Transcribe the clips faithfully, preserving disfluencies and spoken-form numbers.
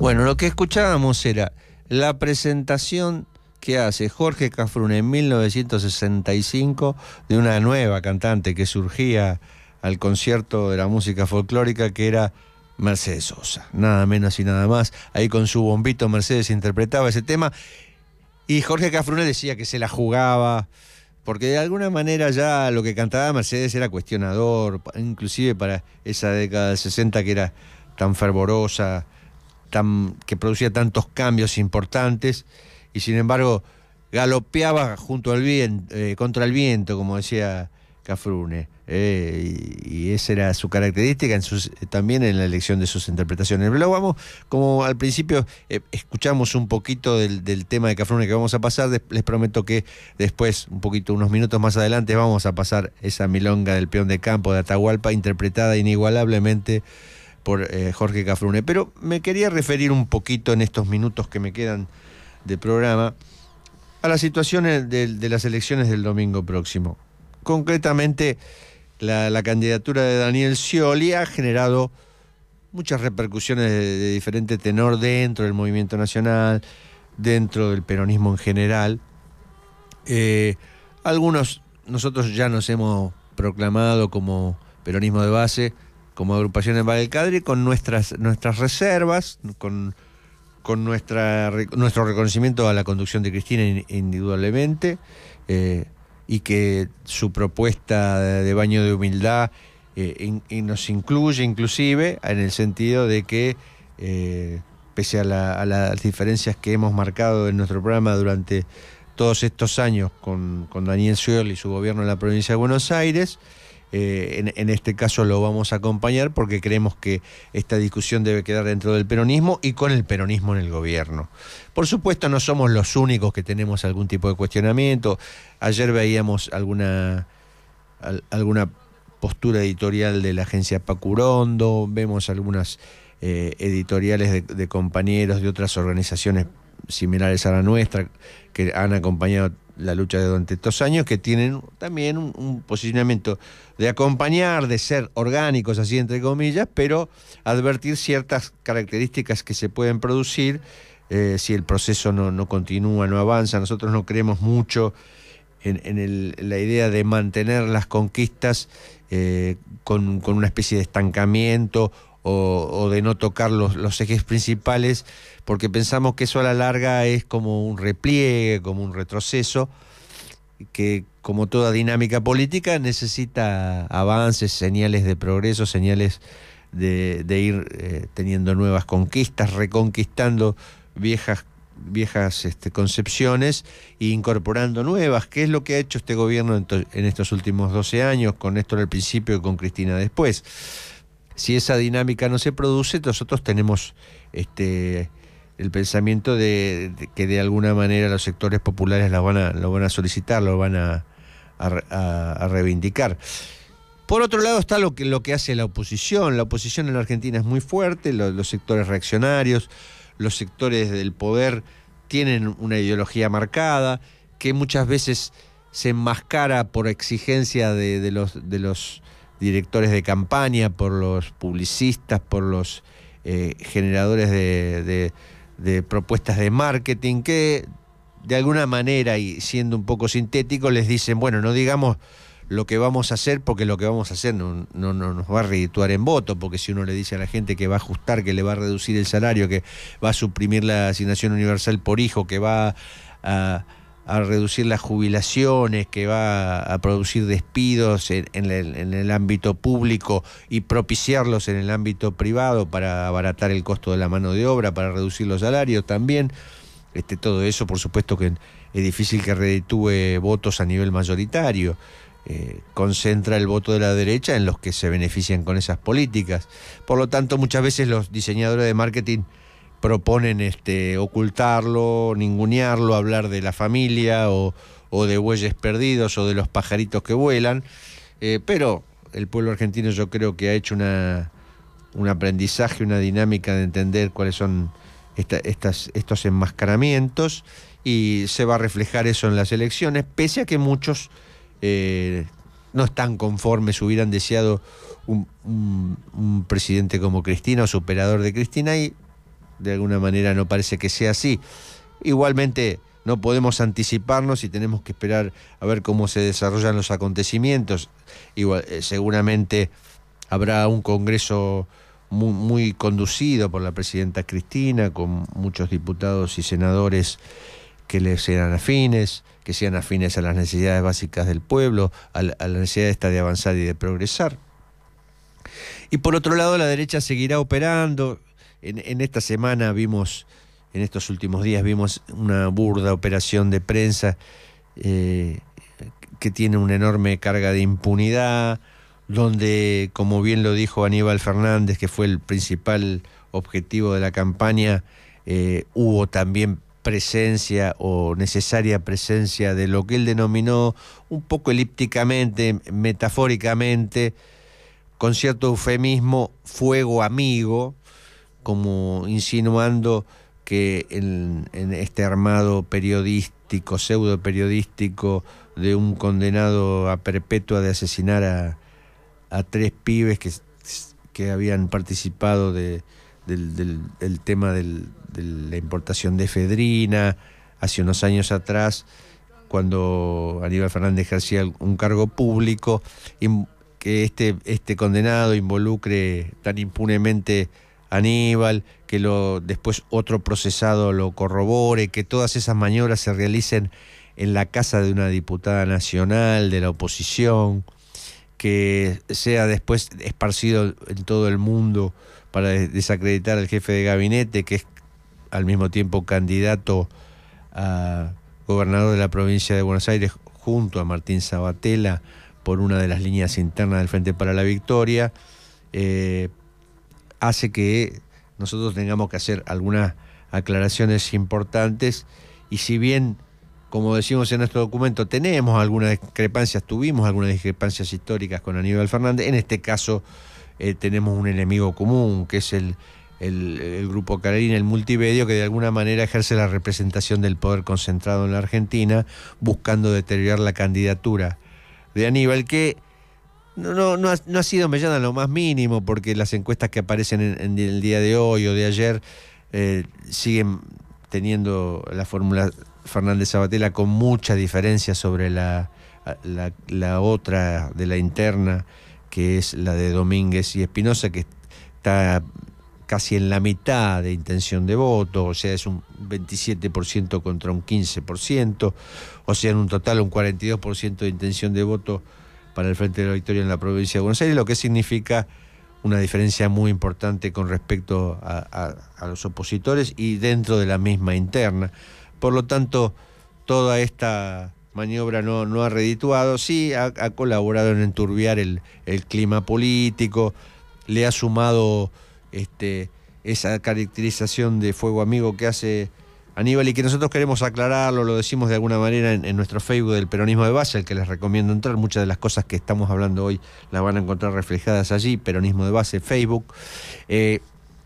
Bueno, lo que escuchábamos era la presentación que hace Jorge Cafrune en mil novecientos sesenta y cinco de una nueva cantante que surgía al concierto de la música folclórica, que era Mercedes Sosa, nada menos y nada más. Ahí con su bombito Mercedes interpretaba ese tema y Jorge Cafrune decía que se la jugaba, porque de alguna manera ya lo que cantaba Mercedes era cuestionador, inclusive para esa década del sesenta que era tan fervorosa, tan, que producía tantos cambios importantes, y sin embargo galopeaba junto al viento, eh, contra el viento, como decía Cafrune, eh, y, y esa era su característica en sus, también en la elección de sus interpretaciones. Pero vamos, como al principio eh, escuchamos un poquito del, del tema de Cafrune que vamos a pasar, de, les prometo que después, un poquito, unos minutos más adelante, vamos a pasar esa milonga del peón de campo de Atahualpa, interpretada inigualablemente por eh, Jorge Cafrune. Pero me quería referir un poquito en estos minutos que me quedan de programa a las situaciones de, de las elecciones del domingo próximo. Concretamente, la, la candidatura de Daniel Scioli ha generado muchas repercusiones de, de diferente tenor dentro del movimiento nacional, dentro del peronismo en general. Eh, algunos, nosotros ya nos hemos proclamado como peronismo de base, como agrupación en Valle del Cadre, con nuestras, nuestras reservas, con, con nuestra, nuestro reconocimiento a la conducción de Cristina indudablemente, eh, y que su propuesta de baño de humildad eh, in, y nos incluye inclusive en el sentido de que eh, pese a, la, a las diferencias que hemos marcado en nuestro programa durante todos estos años con, con Daniel Scioli y su gobierno en la provincia de Buenos Aires, eh, en, en este caso lo vamos a acompañar porque creemos que esta discusión debe quedar dentro del peronismo y con el peronismo en el gobierno. Por supuesto, no somos los únicos que tenemos algún tipo de cuestionamiento. Ayer veíamos alguna, al, alguna postura editorial de la agencia Pacurondo, vemos algunas eh, editoriales de, de compañeros de otras organizaciones similares a la nuestra que han acompañado la lucha durante estos años, que tienen también un, un posicionamiento de acompañar, de ser orgánicos, así entre comillas, pero advertir ciertas características que se pueden producir eh, si el proceso no, no continúa, no avanza. Nosotros no creemos mucho en, en, el, en la idea de mantener las conquistas eh, con, con una especie de estancamiento o, o de no tocar los, los ejes principales, porque pensamos que eso a la larga es como un repliegue, como un retroceso, que como toda dinámica política necesita avances, señales de progreso, señales de, de ir eh, teniendo nuevas conquistas, reconquistando viejas, viejas este, concepciones e incorporando nuevas, que es lo que ha hecho este gobierno en, to, en estos últimos doce años, con Néstor al principio y con Cristina después. Si esa dinámica no se produce, nosotros tenemos este el pensamiento de, de que de alguna manera los sectores populares lo van a, lo van a solicitar, lo van a, a, a, a reivindicar. Por otro lado está lo que, lo que hace la oposición. La oposición en la Argentina es muy fuerte, los, los sectores reaccionarios, los sectores del poder tienen una ideología marcada, que muchas veces se enmascara por exigencia de, de, los, de los directores de campaña, por los publicistas, por los eh, generadores de... de de propuestas de marketing que de alguna manera, y siendo un poco sintético, les dicen, bueno, no digamos lo que vamos a hacer porque lo que vamos a hacer no, no, no nos va a redituar en voto, porque si uno le dice a la gente que va a ajustar, que le va a reducir el salario, que va a suprimir la asignación universal por hijo, que va a, a reducir las jubilaciones, que va a producir despidos en, en, el, en el ámbito público y propiciarlos en el ámbito privado para abaratar el costo de la mano de obra, para reducir los salarios también. Este, todo eso, por supuesto que es difícil que reditúe votos a nivel mayoritario. Eh, concentra el voto de la derecha en los que se benefician con esas políticas. Por lo tanto, muchas veces los diseñadores de marketing proponen este, ocultarlo, ningunearlo, hablar de la familia o, o de bueyes perdidos o de los pajaritos que vuelan, eh, pero el pueblo argentino yo creo que ha hecho una, un aprendizaje, una dinámica de entender cuáles son esta, estas, estos enmascaramientos, y se va a reflejar eso en las elecciones, pese a que muchos eh, no están conformes, hubieran deseado un, un, un presidente como Cristina o superador de Cristina, y de alguna manera no parece que sea así. Igualmente no podemos anticiparnos y tenemos que esperar a ver cómo se desarrollan los acontecimientos. Igual, eh, seguramente habrá un Congreso muy, muy conducido por la presidenta Cristina, con muchos diputados y senadores que le sean afines, que sean afines a las necesidades básicas del pueblo, a la, a la necesidad esta de avanzar y de progresar. Y por otro lado, la derecha seguirá operando. En, en esta semana vimos, en estos últimos días vimos una burda operación de prensa eh, que tiene una enorme carga de impunidad, donde, como bien lo dijo Aníbal Fernández, que fue el principal objetivo de la campaña, eh, hubo también presencia o necesaria presencia de lo que él denominó un poco elípticamente, metafóricamente, con cierto eufemismo, fuego amigo, como insinuando que en, en este armado periodístico, pseudo periodístico, de un condenado a perpetua de asesinar a, a tres pibes que, que habían participado de, del, del, del tema del, de la importación de efedrina hace unos años atrás, cuando Aníbal Fernández ejercía un cargo público, y que este, este condenado involucre tan impunemente a Aníbal, que lo, después otro procesado lo corrobore, que todas esas maniobras se realicen en la casa de una diputada nacional de la oposición, que sea después esparcido en todo el mundo para desacreditar al jefe de gabinete, que es al mismo tiempo candidato a gobernador de la provincia de Buenos Aires junto a Martín Sabatella por una de las líneas internas del Frente para la Victoria, eh, hace que nosotros tengamos que hacer algunas aclaraciones importantes. Y si bien, como decimos en nuestro documento, tenemos algunas discrepancias, tuvimos algunas discrepancias históricas con Aníbal Fernández, en este caso eh, tenemos un enemigo común, que es el, el, el Grupo Clarín, el multimedio, que de alguna manera ejerce la representación del poder concentrado en la Argentina, buscando deteriorar la candidatura de Aníbal, que no, no, no, ha, no ha sido mellada en lo más mínimo, porque las encuestas que aparecen en, en el día de hoy o de ayer eh, siguen teniendo la fórmula Fernández Sabatella con mucha diferencia sobre la, la, la otra de la interna, que es la de Domínguez y Espinosa, que está casi en la mitad de intención de voto, o sea, es un veintisiete por ciento contra un quince por ciento, o sea, en un total un cuarenta y dos por ciento de intención de voto para el Frente de la Victoria en la provincia de Buenos Aires, lo que significa una diferencia muy importante con respecto a, a, a los opositores y dentro de la misma interna. Por lo tanto, toda esta maniobra no, no ha redituado, sí ha, ha colaborado en enturbiar el, el clima político, le ha sumado este, esa caracterización de fuego amigo que hace Aníbal, y que nosotros queremos aclararlo, lo decimos de alguna manera en, en nuestro Facebook del Peronismo de Base, al que les recomiendo entrar. Muchas de las cosas que estamos hablando hoy las van a encontrar reflejadas allí, Peronismo de Base, Facebook. Eh,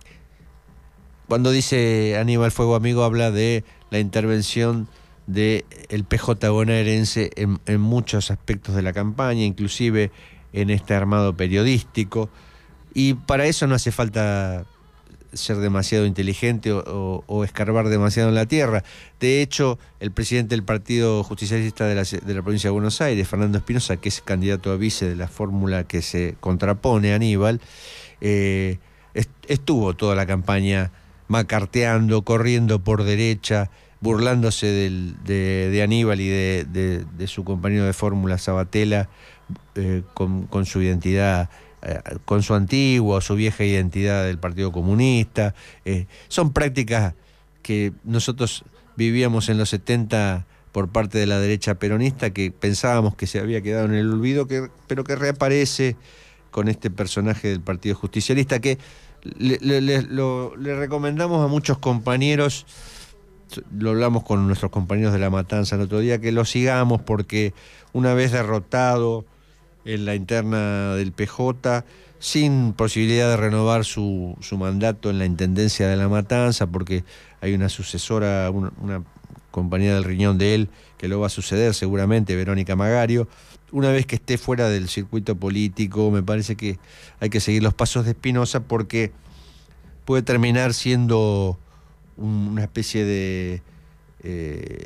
cuando dice Aníbal fuego amigo, habla de la intervención del P J bonaerense en, en muchos aspectos de la campaña, inclusive en este armado periodístico, y para eso no hace falta ser demasiado inteligente o, o, o escarbar demasiado en la tierra. De hecho, el presidente del Partido Justicialista de la, de la provincia de Buenos Aires, Fernando Espinosa, que es candidato a vice de la fórmula que se contrapone a Aníbal, eh, est estuvo toda la campaña macarteando, corriendo por derecha, burlándose del, de, de Aníbal y de, de, de su compañero de fórmula Sabatella, eh, con, con su identidad, eh, con su antigua o su vieja identidad del Partido Comunista. Eh, son prácticas que nosotros vivíamos en los setenta por parte de la derecha peronista, que pensábamos que se había quedado en el olvido, que, pero que reaparece con este personaje del Partido Justicialista, que le, le, le, lo, le recomendamos a muchos compañeros. Lo hablamos con nuestros compañeros de La Matanza el otro día, que lo sigamos, porque una vez derrotado en la interna del P J, sin posibilidad de renovar su, su mandato en la Intendencia de La Matanza, porque hay una sucesora, una, una compañera del riñón de él, que lo va a suceder seguramente, Verónica Magario. Una vez que esté fuera del circuito político, me parece que hay que seguir los pasos de Espinosa, porque puede terminar siendo un, una especie de eh,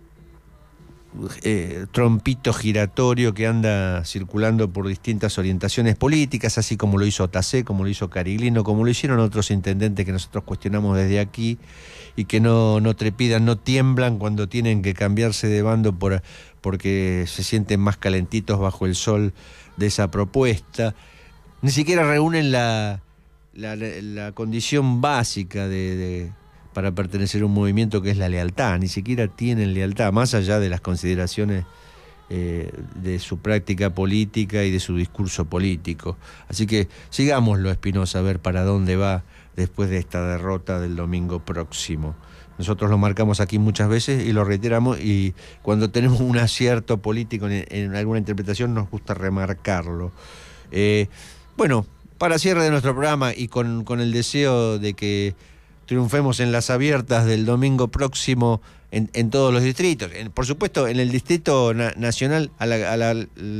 eh, trompito giratorio que anda circulando por distintas orientaciones políticas, así como lo hizo Tassé, como lo hizo Cariglino, como lo hicieron otros intendentes que nosotros cuestionamos desde aquí y que no, no trepidan, no tiemblan cuando tienen que cambiarse de bando por, porque se sienten más calentitos bajo el sol de esa propuesta. Ni siquiera reúnen la, la, la condición básica de, de, para pertenecer a un movimiento, que es la lealtad. Ni siquiera tienen lealtad, más allá de las consideraciones eh, de su práctica política y de su discurso político. Así que sigámoslo, Espinosa, a ver para dónde va después de esta derrota del domingo próximo. Nosotros lo marcamos aquí muchas veces y lo reiteramos, y cuando tenemos un acierto político en, en alguna interpretación nos gusta remarcarlo. Eh, bueno, para cierre de nuestro programa y con, con el deseo de que triunfemos en las abiertas del domingo próximo en, en todos los distritos. En, por supuesto, en el Distrito na, Nacional a la, a la,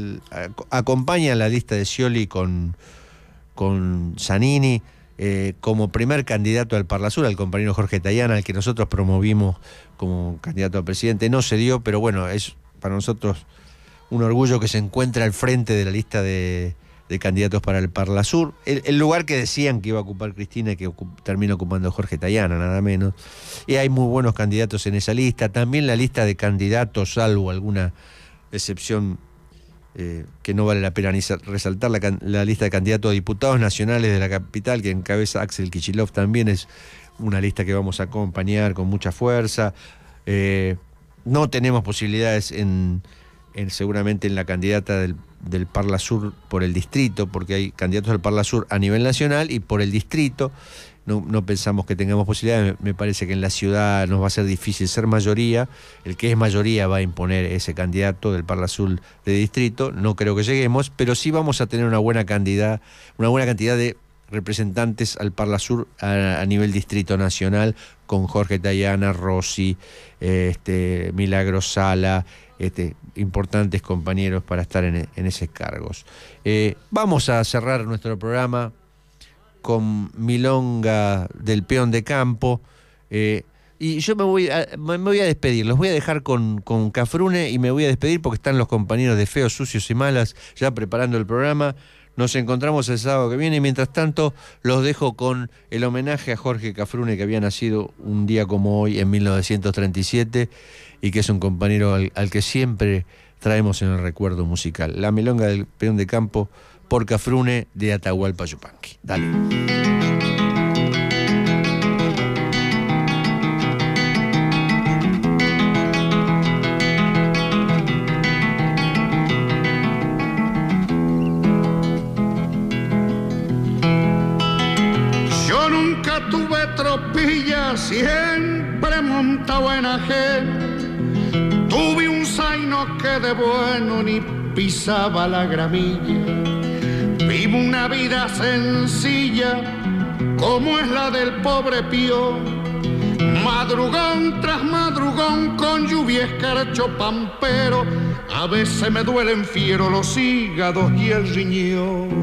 a, acompaña la lista de Scioli con, con Zanini eh, como primer candidato al Parlasur, al compañero Jorge Tayana, al que nosotros promovimos como candidato a presidente. No se dio, pero bueno, es para nosotros un orgullo que se encuentre al frente de la lista de... de candidatos para el Parlasur, el, el lugar que decían que iba a ocupar Cristina y que ocup, termina ocupando Jorge Tayana, nada menos. Y hay muy buenos candidatos en esa lista. También la lista de candidatos, salvo alguna excepción eh, que no vale la pena ni resaltar, la, la lista de candidatos a diputados nacionales de la capital, que encabeza Axel Kicillof, también es una lista que vamos a acompañar con mucha fuerza. Eh, no tenemos posibilidades en, en seguramente en la candidata del del Parlasur por el distrito, porque hay candidatos del Parlasur a nivel nacional y por el distrito no, no pensamos que tengamos posibilidades. Me, me parece que en la ciudad nos va a ser difícil ser mayoría. El que es mayoría va a imponer ese candidato del Parlasur de distrito. No creo que lleguemos, pero sí vamos a tener una buena cantidad, una buena cantidad de representantes al Parlasur a, a nivel distrito nacional, con Jorge Tayana, Rossi, eh, este, Milagros Sala, este, importantes compañeros para estar en, en esos cargos. Eh, vamos a cerrar nuestro programa con Milonga del Peón de Campo, eh, y yo me voy, a, me voy a despedir, los voy a dejar con, con Cafrune, y me voy a despedir porque están los compañeros de Feos, Sucios y Malas ya preparando el programa. Nos encontramos el sábado que viene y mientras tanto los dejo con el homenaje a Jorge Cafrune, que había nacido un día como hoy en mil novecientos treinta y siete y que es un compañero al, al que siempre traemos en el recuerdo musical. La Milonga del Peón de Campo por Cafrune de Atahualpa Yupanqui. Dale. Tuve tropilla, siempre montado en ajeno. Tuve un zaino que de bueno ni pisaba la gramilla. Vivo una vida sencilla, como es la del pobre Pío. Madrugón tras madrugón, con lluvia escarcho pampero. A veces me duelen fiero los hígados y el riñón.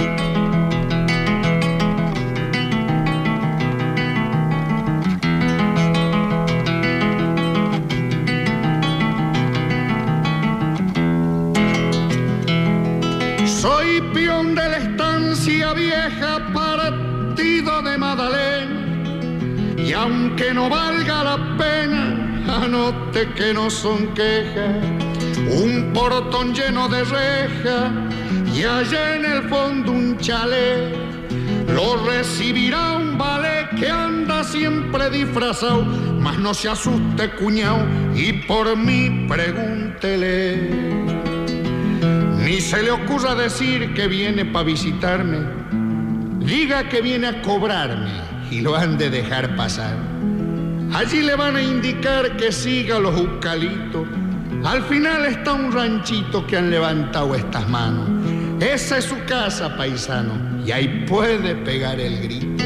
Soy peón de la estancia vieja, partido de Madalena, y aunque no valga la pena, anote que no son quejas. Un portón lleno de rejas y allá en el fondo un chalet. Lo recibirá un ballet que anda siempre disfrazado, mas no se asuste, cuñao, y por mí pregúntele. Ni se le ocurra decir que viene para visitarme. Diga que viene a cobrarme y lo han de dejar pasar. Allí le van a indicar que siga los eucaliptos. Al final está un ranchito que han levantado estas manos. Esa es su casa, paisano, y ahí puede pegar el grito.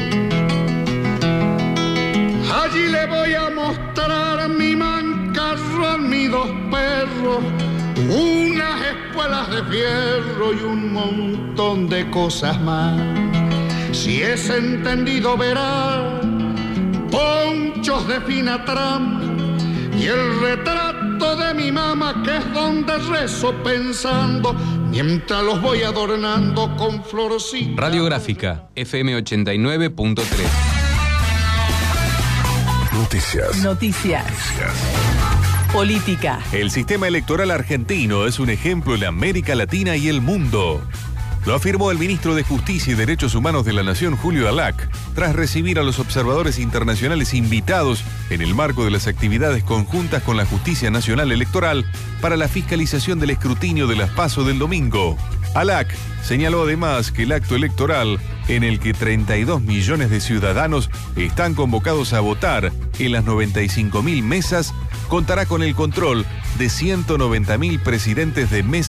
Allí le voy a mostrar mi mancarrón, mis dos perros, unas espuelas de fierro y un montón de cosas más. Si es entendido verá ponchos de fina trama y el retrato de mi mamá, que es donde rezo pensando mientras los voy adornando con florcitas. Radiográfica F M ochenta y nueve punto tres. Noticias. Noticias. Política. El sistema electoral argentino es un ejemplo en América Latina y el mundo. Lo afirmó el ministro de Justicia y Derechos Humanos de la Nación, Julio Alac, tras recibir a los observadores internacionales invitados en el marco de las actividades conjuntas con la Justicia Nacional Electoral para la fiscalización del escrutinio de las PASO del domingo. Alac señaló además que el acto electoral, en el que treinta y dos millones de ciudadanos están convocados a votar en las noventa y cinco mil mesas, contará con el control de ciento noventa mil presidentes de mesas